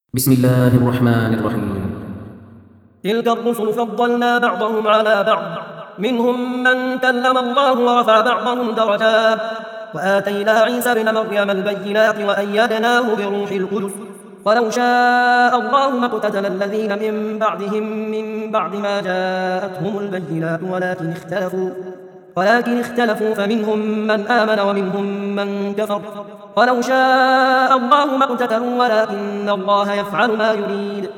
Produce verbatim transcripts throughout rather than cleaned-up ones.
بسم الله الرحمن الرحيم. تلك الرسل فضلنا بعضهم على بعض، منهم من كلم الله ورفع بعضهم درجات، وآتينا عيسى ابن مريم البينات وأيدناه بروح القدس. ولو شاء الله ما اقتتل الذين من بعدهم من بعد ما جاءتهم البينات ولكن اختلفوا ولكن اختلفوا فمنهم من آمن ومنهم من كفر. ولو شاء الله ما اقتتلوا ولكن الله يفعل ما يريد.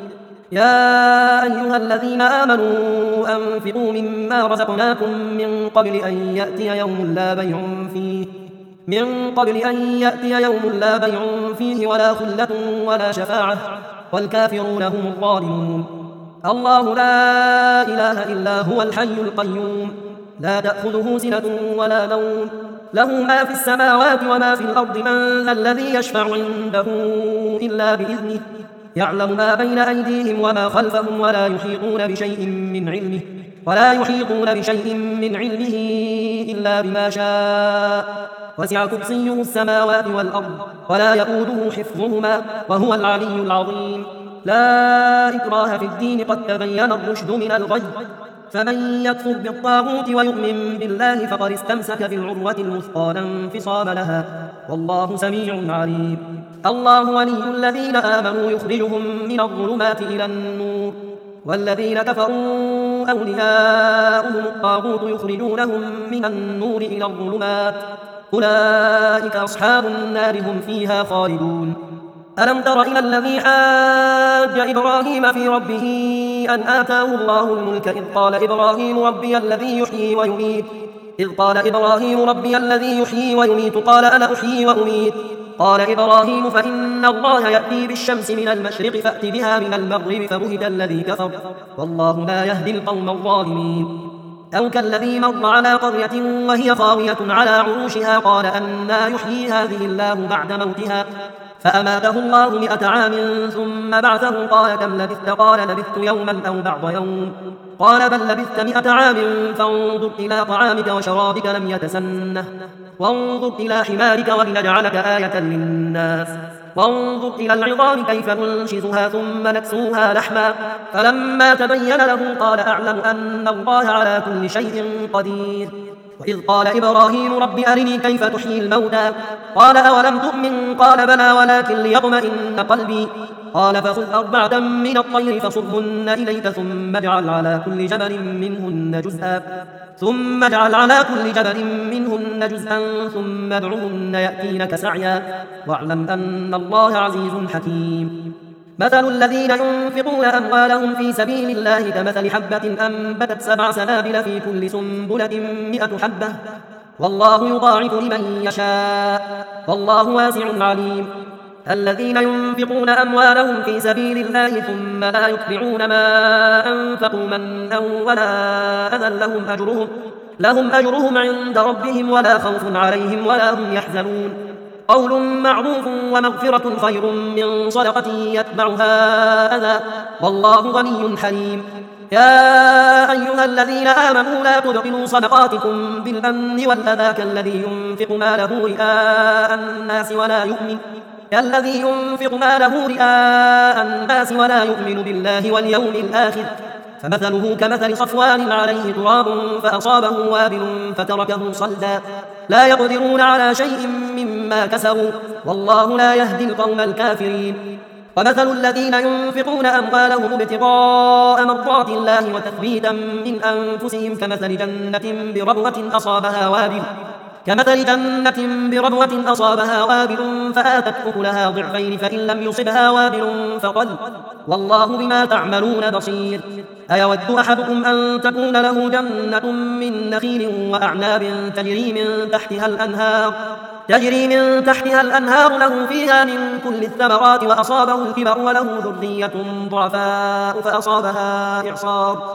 يا أيها الذين آمنوا أنفقوا مما رزقناكم من قبل أن يأتي يوم لا بيع فيه من قبل أن يأتي يوم لا بيع فيه ولا خلة ولا شفاعة والكافرون هم الظالمون. الله لا إله إلا هو الحي القيوم، لا تأخذه سنة ولا نوم، له ما في السماوات وما في الأرض. من ذا الذي يشفع عنده إلا بإذنه، يعلم ما بين أيديهم وما خلفهم ولا يحيطون بشيء من علمه ولا يحيطون بشيء من علمه إلا بما شاء. وسع كرسيه السماوات والأرض ولا يؤوده حفظهما وهو العلي العظيم. لا إكراه في الدين، قد تبين الرشد من الغي، فمن يكفر بالطاغوت ويؤمن بالله فقد استمسك بالعروة الوثقى لا انفصام لها، والله سميع عليم. الله ولي الذين آمنوا يخرجهم من الظلمات إلى النور، والذين كفروا أولياؤهم الطاغوت يخرجونهم من النور إلى الظلمات، أولئك أصحاب النار هم فيها خالدون. ألم تر إلى الذي حاج إبراهيم في ربه أن آتاه الله الملك إذ قال إبراهيم ربي الذي يحيي ويميت إذ قال إبراهيم ربي الذي يحيي ويميت قال أنا أحيي وأميت. قال إبراهيم فإن الله يأتي بالشمس من المشرق فأت بها من المغرب فبهت الذي كفر، والله لا يهدي القوم الظالمين. أو كالذي مر على قرية وهي خاوية على عروشها قال أنى يحيي هذه الله بعد موتها، فأماته الله مئة عام ثم بعثه قال كم لبثت قال لبثت يوما أو بعض يوم قال بل لبثت مئة عام فانظر إلى طعامك وشرابك لم يتسنه وانظر إلى حمارك ولنجعلك آية للناس وانظر إلى العظام كيف ننشزها ثم نكسوها لحما فلما تبين له قال أعلم أن الله على كل شيء قدير. وإذ قال إبراهيم رب أرني كيف تحيي الموتى قال أولم تؤمن قال بلى ولكن ليطمئن قلبي قال فخذ أربعة من الطير فصرهن إليك ثم اجعل على كل جبل منهن جزءا ثم اجعل على كل جبل منهن جزءا ثم ادعهن يأتينك سعيا واعلم أن الله عزيز حكيم. مثل الذين ينفقون أموالهم في سبيل الله كمثل حبة أنبتت سبع سنابل في كل سنبلة مئة حبة والله يضاعف لمن يشاء والله واسع عليم. الذين ينفقون أموالهم في سبيل الله ثم لا يتبعون ما أنفقوا منا ولا أذى لهم أجرهم لهم أجرهم عند ربهم ولا خوف عليهم ولا هم يحزنون. قول معروف ومغفرة خير من صدقة يتبعها أذى والله غني حليم. يا أيها الذين آمنوا لا تبطلوا صدقاتكم بالمن والأذى كالذي ينفق ماله رئاء الناس ولا يؤمن كالذي ينفق ماله رئاء الناس ولا يؤمن بالله واليوم الآخر فمثله كمثل صفوان عليه تراب فأصابه وابل فتركه صلدا لا يقدرون على شيء مما كسبوا والله لا يهدي القوم الكافرين. ومثل الذين ينفقون أموالهم ابتغاء مرضات الله وتثبيتا من أنفسهم كمثل جنة بربوة أصابها وابل كمثل جنة بربوة أصابها وابل فآتت أكلها ضعفين فإن لم يصبها وابل فقل والله بما تعملون بصير. أيود أحدكم أن تكون له جنة من نخيل وأعناب تجري من تحتها الأنهار تجري من تحتها الأنهار له فيها من كل الثمرات وأصابه الكبر وله ذرية ضعفاء فأصابها إعصار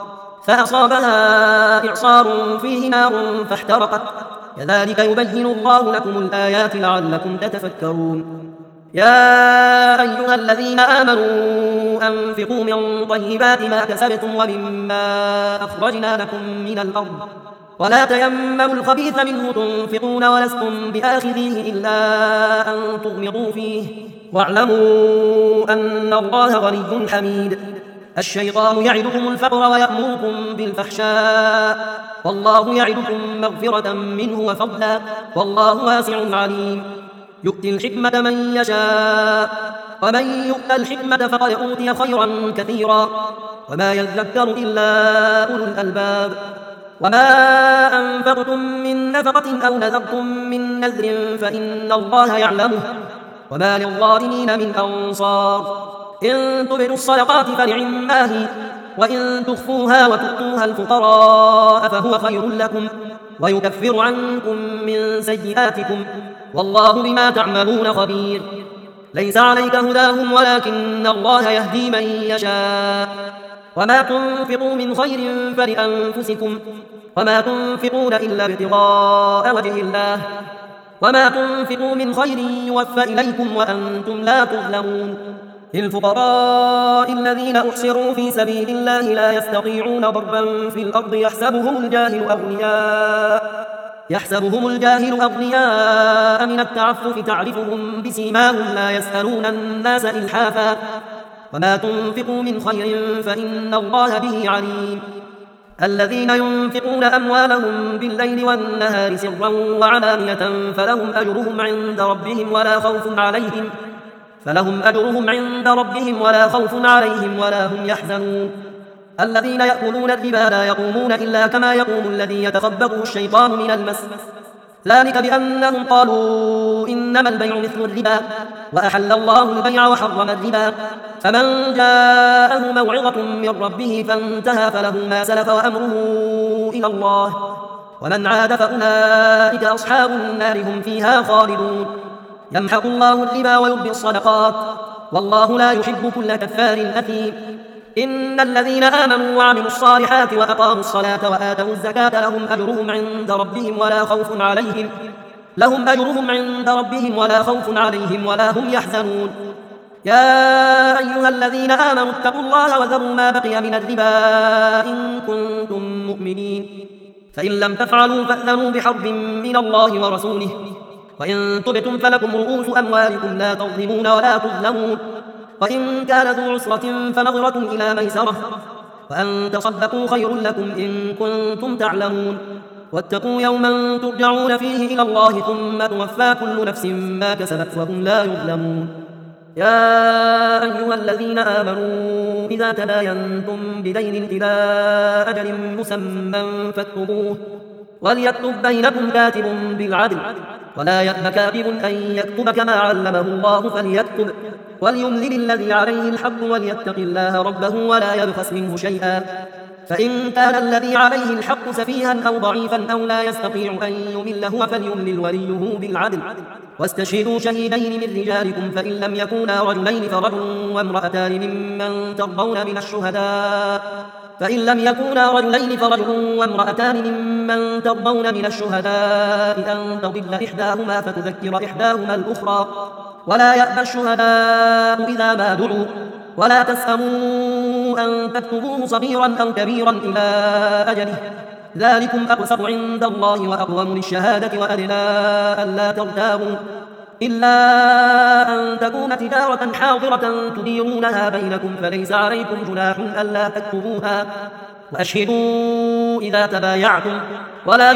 فأصابها إعصار فيه نار فاحترقت كذلك يبين الله لكم الآيات لعلكم تتفكرون. يا أيها الذين آمنوا أنفقوا من طيبات ما كسبتم ومما أخرجنا لكم من الأرض ولا تيمموا الخبيث منه تنفقون ولستم بآخذيه إلا أن تغمضوا فيه واعلموا أن الله غني حميد. الشيطان يعدكم الفقر ويأمركم بالفحشاء والله يعدكم مغفرة منه وفضلا والله واسع عليم. يؤتي الحكمة من يشاء ومن يؤت الحكمة فقد أوتي خيرا كثيرا وما يذكر إلا أولو الألباب. وما أنفقتم من نفقة أو نذرتم من نذر فإن الله يعلمه وما للظالمين من أنصار. إن تبدوا الصدقات فنعما هي وإن تخفوها وتؤتوها الفقراء فهو خير لكم ويكفر عنكم من سيئاتكم والله بما تعملون خبير. ليس عليك هداهم ولكن الله يهدي من يشاء. وما تنفقوا من خير فلأنفسكم وما تنفقون إلا ابتغاء وجه الله وما تنفقوا من خير يوفى إليكم وأنتم لا تظلمون. للفقراء الذين أحصروا في سبيل الله لا يستطيعون ضربا في الأرض يحسبهم الجاهل أغنياء يحسبهم الجاهل أغنياء من التعفف تعرفهم بسيماهم لا يسألون الناس إلحافا وما تنفقوا من خير فإن الله به عليم. الذين ينفقون أموالهم بالليل والنهار سرا وعلانية فلهم أجرهم عند ربهم ولا خوف عليهم فلهم أجرهم عند ربهم ولا خوف عليهم ولا هم يحزنون. الذين يأكلون الربا لا يقومون إلا كما يقوم الذي يتخبطه الشيطان من المس ذلك بأنهم قالوا إنما البيع مثل الربا وأحل الله البيع وحرم الربا. فمن جاءه موعظة من ربه فانتهى فله ما سلف وأمره إلى الله ومن عاد فأولئك أصحاب النار هم فيها خالدون. يمحق الله الربا ويربي الصدقات والله لا يحب كل كفار أثيم. إن الذين آمنوا وعملوا الصالحات وأقاموا الصلاة وآتوا الزكاة لهم أجرهم عند ربهم ولا خوف عليهم لهم أجرهم عند ربهم ولا خوف عليهم ولا هم يحزنون. يا أيها الذين آمنوا اتقوا الله وذروا ما بقي من الربا إن كنتم مؤمنين فإن لم تفعلوا فأذنوا بحرب من الله ورسوله وإن تبتم فلكم رؤوس أموالكم لا تظلمون ولا تظلمون. وإن كان ذو عسرة فنظرة إلى ميسرة وأن تصدقوا خير لكم إن كنتم تعلمون. واتقوا يوما ترجعون فيه إلى الله ثم توفى كل نفس ما كسبت وهم لا يظلمون. يا أيها الذين آمنوا إذا تداينتم بدين إلى أجل مسمى فاكتبوه وليكتب بينكم كاتب بالعدل ولا يأب كاتب أن يكتب كما علمه الله فليكتب وليملل الذي عليه الحق وليتق الله ربه ولا يبخس منه شيئا. فإن كان الذي عليه الحق سفيها أو ضعيفا أو لا يستطيع أن يمل هو فليملل وليه بالعدل واستشهدوا شهيدين من رجالكم فإن لم يكونا رجلين فرجل وامرأتان ممن ترضون من الشهداء فإن لم يكونا رجلين فرجل وامرأتان ممن ترضون من الشهداء أن تضل إحداهما فتذكر إحداهما الأخرى ولا يأبى الشهداء إذا ما دعوا ولا تسأموا أن تكتبوه صغيرا أو كبيرا إلى أجله ذلكم أقسط عند الله وأقوم للشهادة وأدنى ألا ترتابوا إلا أن تكون تجارة حاضرة تديرونها بينكم فليس عليكم جناح ألا تكتبوها وأشهدوا إذا تبايعتم ولا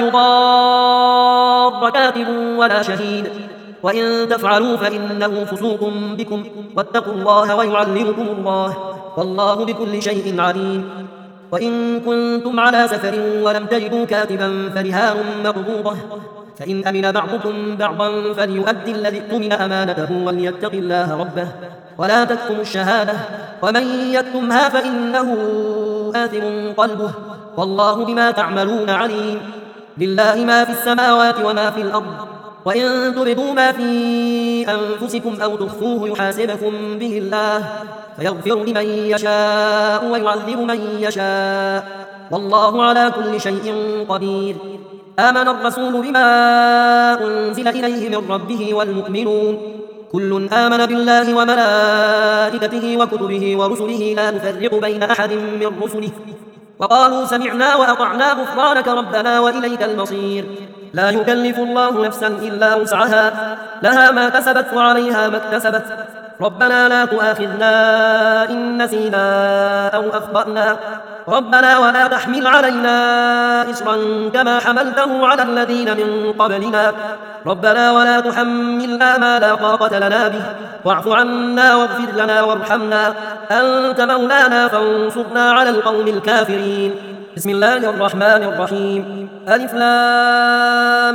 يضار كاتب ولا شهيد وإن تفعلوا فإنه فسوق بكم واتقوا الله ويعلمكم الله والله بكل شيء عليم. وإن كنتم على سفر ولم تجدوا كاتبا فرهان مقبوضة فإن أمن بعضكم بعضا فليؤدي الذي اؤتمن أمانته وليتق الله ربه ولا تكتموا الشهادة ومن يكتمها فإنه آثم قلبه والله بما تعملون عليم. لله ما في السماوات وما في الأرض وإن تبدوا ما في أنفسكم أو تخفوه يحاسبكم به الله فيغفر لمن يشاء ويعذب من يشاء والله على كل شيء قدير. آمن الرسول بما أنزل إليه من ربه والمؤمنون كل آمن بالله وملائكته وكتبه ورسله لا نفرق بين أحد من رسله وقالوا سمعنا وأطعنا غفرانك ربنا وإليك المصير. لا يكلف الله نفسا إلا وسعها لها ما كسبت وعليها ما اكتسبت ربنا لا تؤاخذنا إن نسينا أو أخطأنا ربنا ولا تحمل علينا إصرا كما حملته على الذين من قبلنا ربنا ولا تحملنا ما لا طاقة لنا به واعف عنا واغفر لنا وارحمنا أنت مولانا فانصرنا على القوم الكافرين. بسم الله الرحمن الرحيم. ألف لام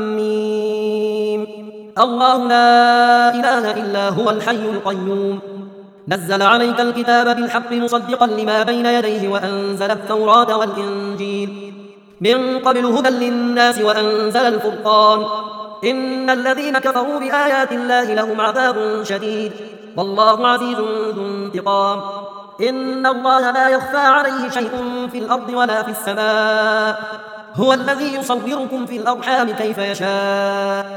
ميم. الله لا إله إلا هو الحي القيوم نزل عليك الكتاب بالحق مصدقا لما بين يديه وأنزل التوراة والإنجيل من قبل هدى للناس وأنزل الفرقان إن الذين كفروا بآيات الله لهم عذاب شديد والله عزيز ذو انتقام. إن الله لا يخفى عليه شيء في الأرض ولا في السماء هو الذي يصوركم في الأرحام كيف يشاء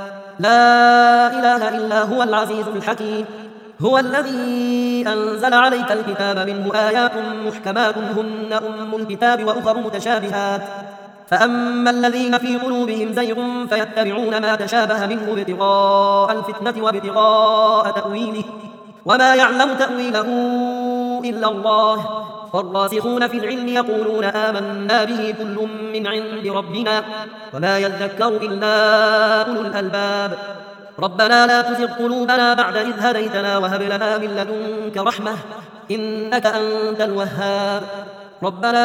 لا إله إلا هو العزيز الحكيم. هو الذي أنزل عليك الكتاب منه آيات محكمات هن أم الكتاب وأخر متشابهات فأما الذين في قلوبهم زيغ فيتبعون ما تشابه منه ابتغاء الفتنة وابتغاء تأويله وما يعلم تأويله إلا الله والراسخون في العلم يقولون آمنا به كل من عند ربنا وما يذكر إلا أولو الألباب. ربنا لا تزغ قلوبنا بعد إذ هديتنا وهب لنا من لدنك رحمة إنك أنت الوهاب. ربنا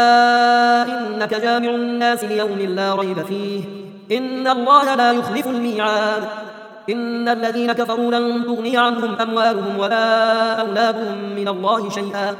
إنك جامع الناس ليوم لا ريب فيه إن الله لا يخلف الميعاد. إن الذين كفروا لن تغني عنهم أموالهم ولا أولادهم من الله شيئا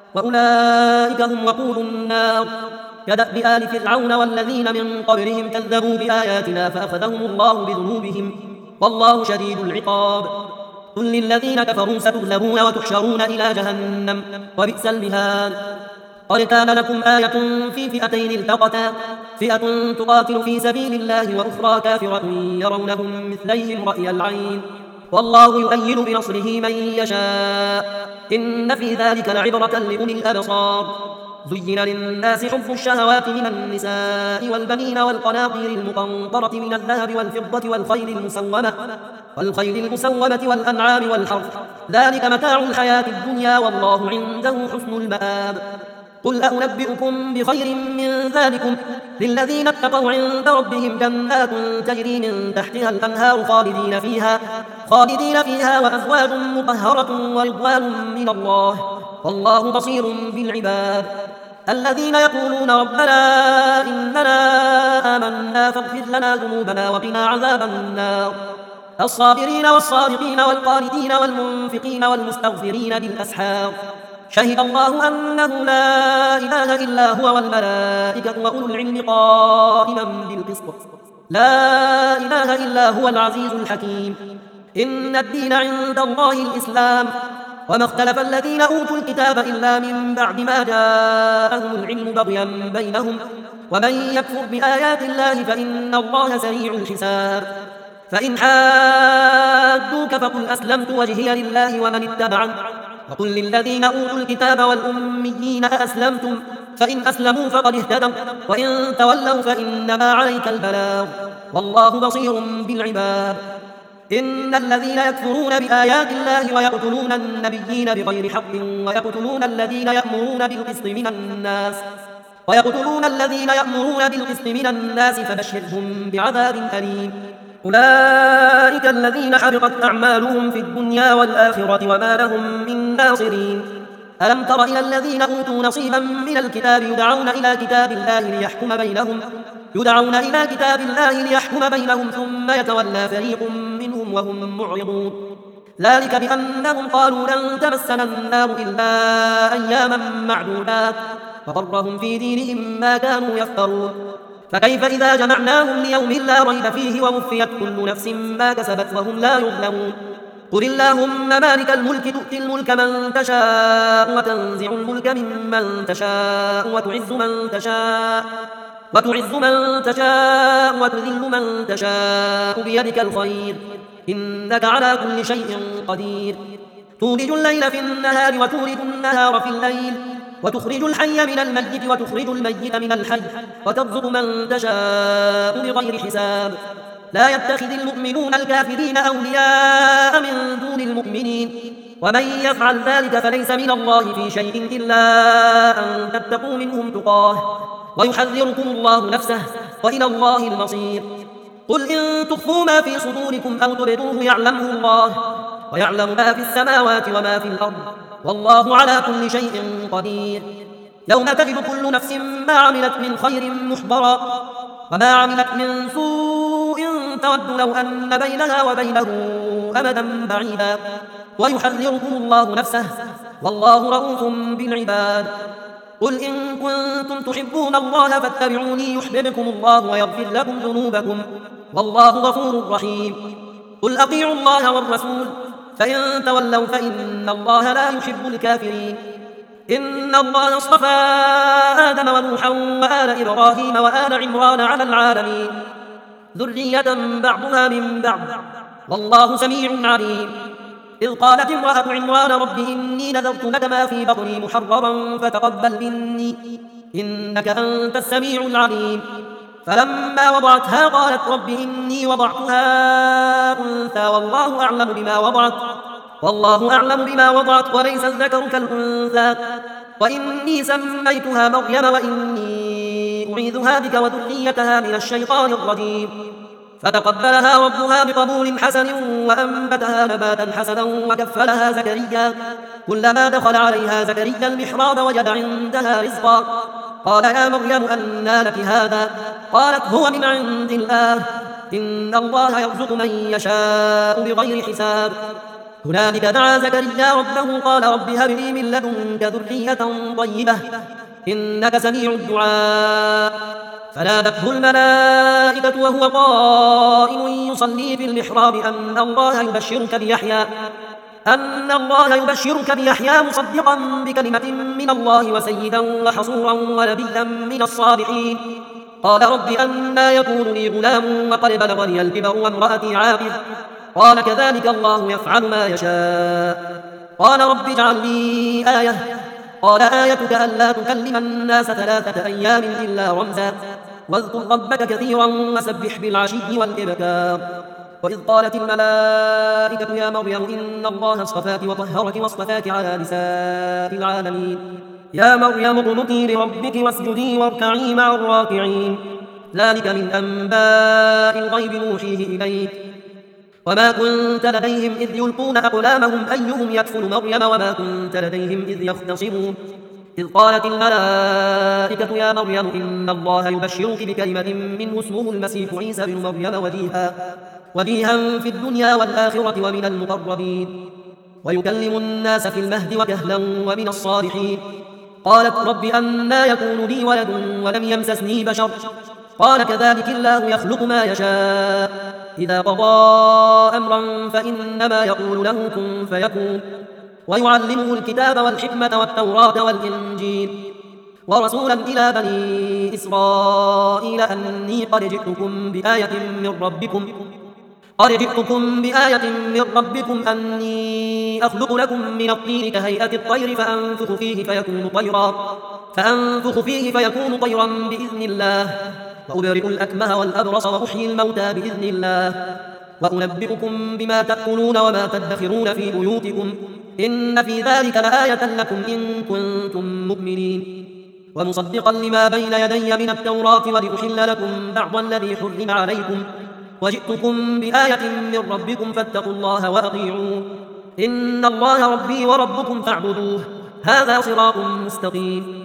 وأولئك هم وقود النار كدأب آل فرعون والذين من قبلهم كذبوا بآياتنا فأخذهم الله بذنوبهم والله شديد العقاب. قل للذين كفروا ستغلبون وتحشرون إلى جهنم وبئس المهاد. قد كان لكم آية في فئتين التقتا فئة تقاتل في سبيل الله وأخرى كافرة يرونهم مثليهم رأي العين والله يؤيد بنصره من يشاء إن في ذلك لعبرة لأولي الأبصار. زين للناس حب الشهوات من النساء والبنين والقناطير المقنطرة من الذهب والفضة والخيل المسومة والخيل المسومة والأنعام والحرث ذلك متاع الحياة الدنيا والله عنده حسن المآب. قل أنبئكم بخير من ذلكم للذين اتقوا عند ربهم جنات تجري من تحتها الأنهار خالدين فيها خالدين فيها وأزواج مطهرة ورضوان من الله والله بصير بالعباد. الذين يقولون ربنا إننا آمنا فاغفر لنا ذنوبنا وقنا عذاب النار الصابرين والصادقين والقانتين والمنفقين والمستغفرين بالأسحار شهد الله أنه لا إله إلا هو والملائكة وأولو العلم قائما بالقسط لا إله إلا هو العزيز الحكيم. إن الدين عند الله الإسلام وما اختلف الذين أوتوا الكتاب إلا من بعد ما جاءهم العلم بغيا بينهم ومن يكفر بآيات الله فإن الله سريع الحساب. فإن حادوك فقل أسلمت وجهي لله ومن اتبعني وقل للذين أوتوا الكتاب والأميين أأسلمتم فإن أسلموا فقد اهتدوا وإن تولوا فإنما عليك البلاغ والله بصير بالعباد. إن الذين يكفرون بآيات الله ويقتلون النبيين بغير حق ويقتلون الذين يأمرون بالقسط من الناس ويقتلون الذين يأمرون بالقسط من الناس فبشرهم بعذاب أليم. أولئك الذين حبطت أعمالهم في الدنيا والآخرة وما لهم من ناصرين. ألم تر إلى الذين أوتوا نصيبا من الكتاب يدعون إلى كتاب الله ليحكم بينهم يدعون إلى كتاب الله ليحكم بينهم ثم يتولى فريق منهم وهم معرضون. ذلك بأنهم قالوا لن تمسنا النار إلا أياما معدودات وغرهم في دينهم ما كانوا يفترون. فكيف إذا جمعناهم ليوم لا ريب فيه ووفيت كل نفس ما كسبت وهم لا يظلمون. قل اللهم مالك الملك تؤتي الملك من تشاء وتنزع الملك ممن تشاء وتعز من تشاء وتعز من تشاء وتذل من تشاء بيدك الخير إنك على كل شيء قدير. تولج الليل في النهار وتولج النهار في الليل وتخرج الحي من الميت وتخرج الميت من الحي وترزق من تشاء بغير حساب. لا يتخذ المؤمنون الكافرين أولياء من دون المؤمنين ومن يفعل ذلك فليس من الله في شيء إلا أن تتقوا منهم تقاه ويحذركم الله نفسه وإلى الله المصير. قل إن تخفوا ما في صدوركم أو تبدوه يعلمه الله ويعلم ما في السماوات وما في الأرض والله على كل شيء قدير. يوم تجد كل نفس ما عملت من خير محضرا وما عملت من سوء تود لو أن بينها وبينه أمدا بعيدا ويحذركم الله نفسه والله رؤوف بالعباد. قل إن كنتم تحبون الله فاتبعوني يحببكم الله ويغفر لكم ذنوبكم والله غفور رحيم. قل أطيعوا الله والرسول فإن تولوا فإن الله لا يحب الكافرين. إن الله اصطفى آدم ونوحا وآل إبراهيم وآل عمران على العالمين ذرية بعضها من بعض والله سميع عليم. إذ قالت امرأة عمران رب إني نذرت لك ما في بطني محررا فتقبل مني إنك أنت السميع العليم. فلما وضعتها قالت رب إني وضعتها أنثى والله أعلم بما وضعت والله أعلم بما وضعت وليس الذكر كالأنثى وإني سميتها مريم وإني أعيذها بك وذريتها من الشيطان الرجيم. فتقبلها ربها بقبول حسن وأنبتها نباتا حسنا وكفلها زكريا كلما دخل عليها زكريا المحراب وجد عندها رزقا قال يا مريم أنى لك هذا قالت هو من عند الله إن الله يرزق من يشاء بغير حساب. هنالك دعا زكريا ربه قال رب هب لي من لدنك ذرية طيبة إنك سميع الدعاء. فنادته الملائكة وهو قائم يصلي في المحراب أن الله يبشرك بيحيى أن الله يبشرك بيحيى مصدقا بكلمة من الله وسيدا وحصورا ونبيا من الصالحين. قال رب أنى يكون لي غلام وقد بلغني الكبر وامرأتي عاقر قال كذلك الله يفعل ما يشاء. قال رب اجعل لي آية قال آيتك ألا تكلم الناس ثلاثة أيام إلا رمزا واذكر ربك كثيرا وسبح بالعشي والإبكار. وإذ قالت الملائكة يا مريم إن الله اصطفاك وطهرك واصطفاك على نساء العالمين يا مريم اقنتي لربك واسجدي واركعي مع الراكعين ذلك من أنباء الغيب نوحيه إليك وما كنت لديهم إذ يلقون أقلامهم أيهم يكفل مريم وما كنت لديهم إذ يختصمون. إذ قالت الملائكة يا مريم إن الله يبشرك بكلمة منه اسمه المسيح عيسى بن مريم وجيها وجيها في الدنيا والآخرة ومن المقربين ويكلم الناس في المهد وكهلا ومن الصالحين. قالت رب أنى يكون لي ولد ولم يمسسني بشر قال كذلك الله يخلق ما يشاء إذا قضى أمرا فإنما يقول له كن فيكون. ويعلمه الكتاب والحكمة والتوراة والإنجيل ورسولا إلى بني إسرائيل أني قد جئتكم بآية من ربكم قد جئتكم بآية من ربكم أني أخلق لكم من الطين كهيئة الطير فأنفخ فيه فيكون طيرا فأنفخ فيه فيكون طيرا بإذن الله وأبرئ الأكمه والأبرص وأحيي الموتى بإذن الله وأنبئكم بما تأكلون وما تدخرون في بيوتكم إن في ذلك لآية لكم إن كنتم مؤمنين. ومصدقا لما بين يدي من التوراة ولأحل لكم بعض الذي حرم عليكم وجئتكم بآية من ربكم فاتقوا الله وأطيعون إن الله ربي وربكم فاعبدوه هذا صراط مستقيم.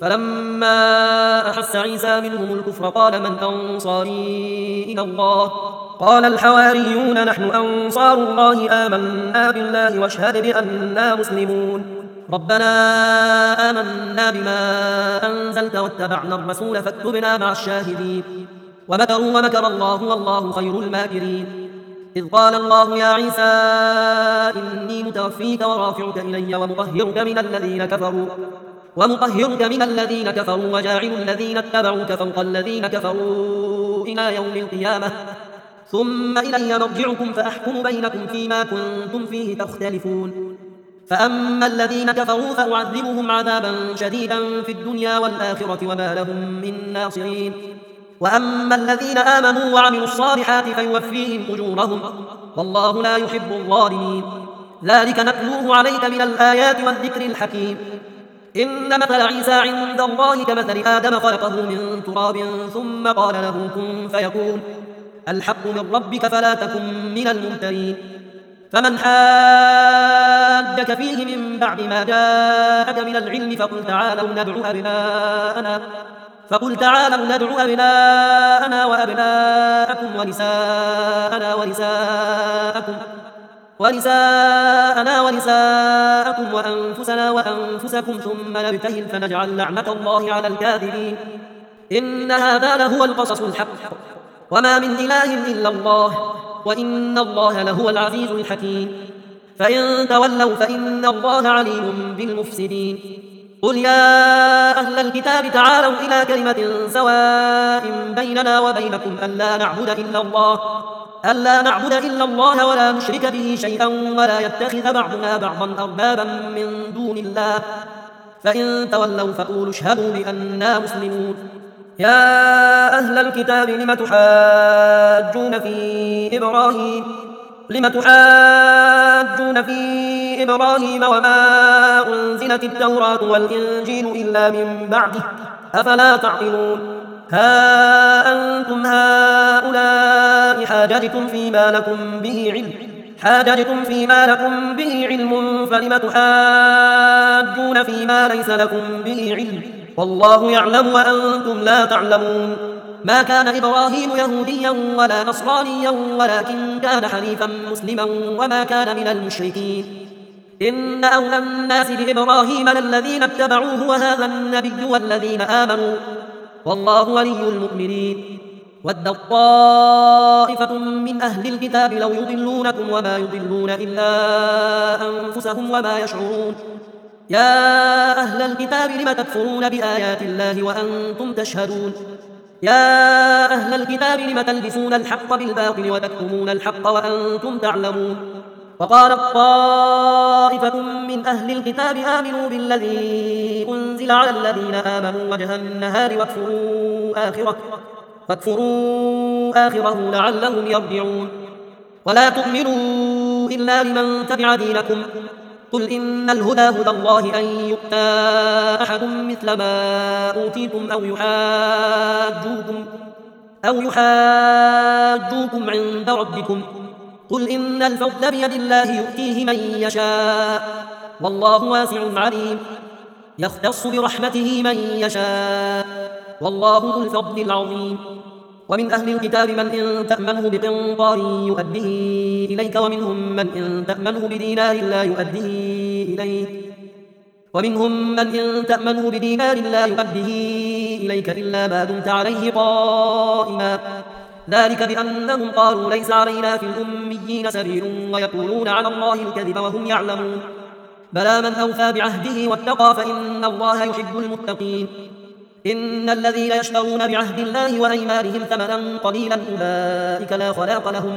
فلما أحس عيسى منهم الكفر قال من أنصاري إلى الله قال الحواريون نحن أنصار الله آمنا بالله واشهد بأننا مسلمون. ربنا آمنا بما أنزلت واتبعنا الرسول فاكتبنا مع الشاهدين. ومكروا ومكر الله والله خير الماكرين. إذ قال الله يا عيسى إني متوفيك ورافعك إلي ومطهرك من الذين كفروا ومطهرك من الذين كفروا وجاعل الذين اتبعوك فوق الذين كفروا إلى يوم القيامة ثم إلي مرجعكم فأحكم بينكم فيما كنتم فيه تختلفون. فأما الذين كفروا فأعذبهم عذابا شديدا في الدنيا والآخرة وما لهم من ناصرين. وأما الذين آمنوا وعملوا الصالحات فيوفيهم أجورهم والله لا يحب الظالمين. ذلك نتلوه عليك من الآيات والذكر الحكيم. إن مثل عيسى عند الله كمثل آدم خلقه من تراب ثم قال له كن فيكون. الحق من ربك فلا تكن من الممترين. فمن حاجك فيه من بعد ما جاءك من العلم فقل تعالوا ندعو أبناءنا فقل تعالوا ندعو أبناءنا وأبناءكم ونساءنا ونساءكم ونساءنا ونساءكم وأنفسنا وأنفسكم ثم نبتهل فنجعل لعنة الله على الكاذبين. إن هذا لهو القصص الحق وما من إله إلا الله وإن الله لهو العزيز الحكيم. فإن تولوا فإن الله عليم بالمفسدين. قل يا أهل الكتاب تعالوا إلى كلمة سواء بيننا وبينكم ألا نعبد إلا الله ألا نعبد إلا الله ولا نشرك به شيئا ولا يتخذ بعضنا بعضا أربابا من دون الله فإن تولوا فقولوا اشهدوا بأننا مسلمون. يا أهل الكتاب لم تحاجون في إبراهيم لم تحاجون في إبراهيم وما أنزلت التوراة والإنجيل إلا من بعده أفلا تعقلون. ها أنتم هؤلاء حاججتم فيما لكم به علم حاججتم فيما لكم به علم فلم تحاجون فيما ليس لكم به علم والله يعلم وأنتم لا تعلمون. ما كان إبراهيم يهوديا ولا نصرانيا ولكن كان حنيفا مسلما وما كان من المشركين. إن أولى الناس بإبراهيم للذين اتبعوه وهذا النبي والذين آمنوا والله ولي المؤمنين. ودت طائفة من أهل الكتاب لو يضلونكم وما يضلون إلا أنفسهم وما يشعرون. يا أهل الكتاب لم تكفرون بآيات الله وأنتم تشهدون. يا أهل الكتاب لم تلبسون الحق بالباطل وتكتمون الحق وأنتم تعلمون. وقالت طائفة من أهل الكتاب آمنوا بالذي أنزل على الذين آمنوا وجه النهار واكفروا آخره واكفروا آخره لعلهم يرجعون. ولا تؤمنوا إلا لمن تبع دينكم قل إن الهدى هدى الله أن يؤتى أحد مثل ما أوتيتم أو يحاجوكم أو يحاجوكم عند ربكم قل إن الفضل بيد الله يؤتيه من يشاء والله واسع عليم. يختص برحمته من يشاء والله ذو الفضل العظيم. ومن أهل الكتاب من إن تأمنه بقنطار يؤديه إليك ومنهم من إن تأمنه بدينار لا يؤديه إليك ومنهم من إن تأمنه بدينار لا يؤديه إليك إلا ما دمت عليه قائما ذلك بأنهم قالوا ليس علينا في الأميين سبيل ويقولون على الله الكذب وهم يعلمون. بلى من أوفى بعهده واتقى فإن الله يحب المتقين. إن الذين يشترون بعهد الله وأيمانهم ثمنا قليلا أولئك لا خلاق لهم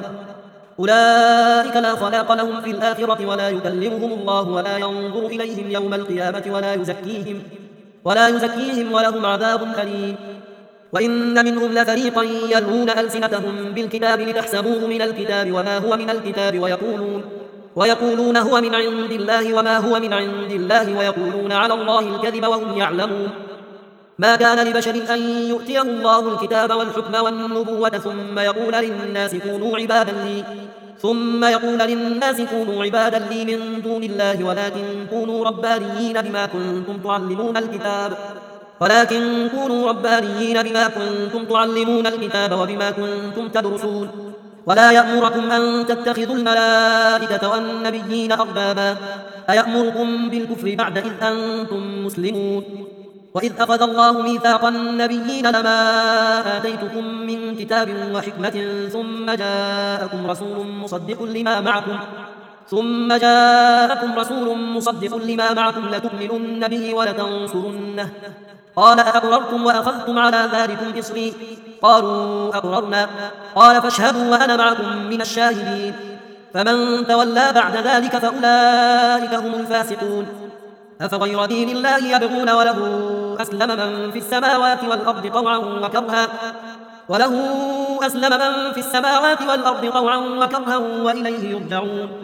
أولئك لا خلاق لهم في الآخرة ولا يكلمهم الله ولا ينظر إليهم يوم القيامة ولا يزكيهم ولا يزكيهم ولهم عذاب أليم. وإن منهم لفريقا يلوون ألسنتهم بالكتاب لتحسبوه من الكتاب وما هو من الكتاب ويقولون ويقولون هو من عند الله وما هو من عند الله ويقولون على الله الكذب وهم يعلمون. ما كان لبشر أن يؤتيه الله الكتاب والحكم والنبوة ثم يقول للناس كونوا عبادا لي ثم يقول للناس كونوا عبادا لي من دون الله ولكن كونوا ربانيين بما كنتم تعلمون الكتاب ولكن كونوا ربانيين بما كنتم تعلمون الكتاب وبما كنتم تدرسون. ولا يأمركم أن تتخذوا الملائكة والنبيين أربابا أيأمركم بالكفر بعد إذ أنتم مسلمون. وإذ أخذ الله ميثاق النبيين لما آتيتكم من كتاب وحكمة ثم جاءكم رسول مصدق لما معكم ثم جاءكم رسول مصدق لما معكم لتؤمنن به ولتنصرنه قال أقررتم وأخذتم على ذلكم إصري قالوا أقررنا قال فاشهدوا وأنا معكم من الشاهدين. فمن تولى بعد ذلك فأولئك هم الفاسقون. أفغير دين الله يبغون وله أسلم من في السماوات والأرض طوعا وكرها وله أسلم من في السماوات والأرض طوعا وكرها وإليه يرجعون.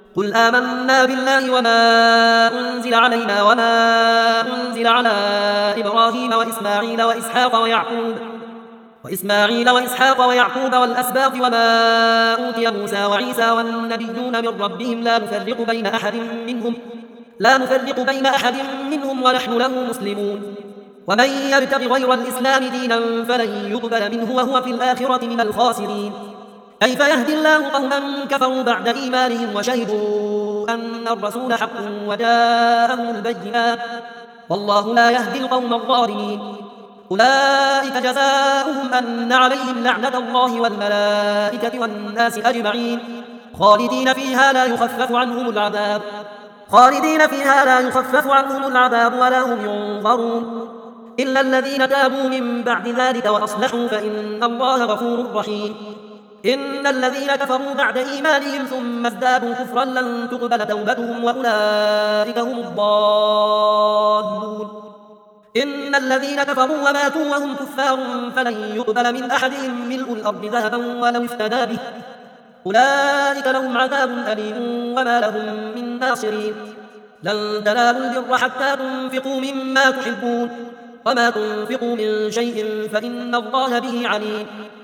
قل آمنا بالله وما أنزل علينا وما أنزل على إبراهيم وإسماعيل وإسحاق ويعقوب وإسماعيل وإسحاق ويعقوب والأسباط وما أوتي موسى وعيسى والنبيون من ربهم لا نفرق بين أحد منهم لا نفرق بين أحد منهم ونحن له مسلمون ومن يبتغ غير الإسلام دينا فلن يقبل منه وهو في الآخرة من الخاسرين كيف يهدي الله قوما كفروا بعد إيمانهم وشهدوا أن الرسول حق وجاءهم البينات والله لا يهدي القوم الظالمين أولئك جزاؤهم أن عليهم لعنة الله والملائكة والناس أجمعين خالدين فيها لا يخفف عنهم العذاب خالدين فيها لا يخفف عنهم العذاب ولا هم ينظرون إلا الذين تابوا من بعد ذلك وأصلحوا فإن الله غفور رحيم إن الذين كفروا بعد إيمانهم ثم ازدادوا كفرا لن تقبل توبتهم وأولئك هم الضالون إن الذين كفروا وماتوا وهم كفار فلن يقبل من أحدهم ملء الأرض ذهبا ولو افتدى به أولئك لهم عذاب أليم وما لهم من ناصرين لن تنالوا البر حتى تنفقوا مما تحبون وما تنفقوا من شيء فإن الله به عليم